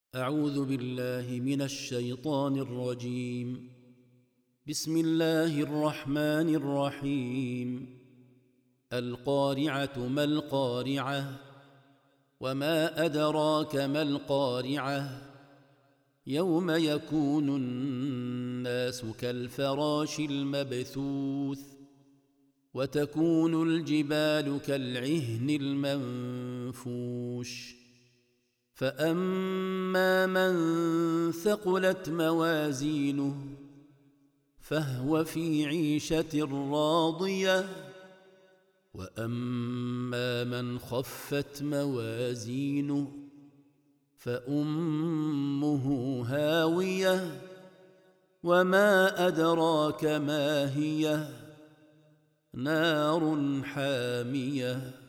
أعوذ بالله من الشيطان الرجيم. بسم الله الرحمن الرحيم. القارعة ما القارعة وما أدراك ما القارعة يوم يكون الناس كالفراش المبثوث وتكون الجبال كالعهن المنفوش فأما من ثقلت موازينه فهو في عيشة راضية وأما من خفت موازينه فأمه هاوية وما أدراك ما هي نار حامية.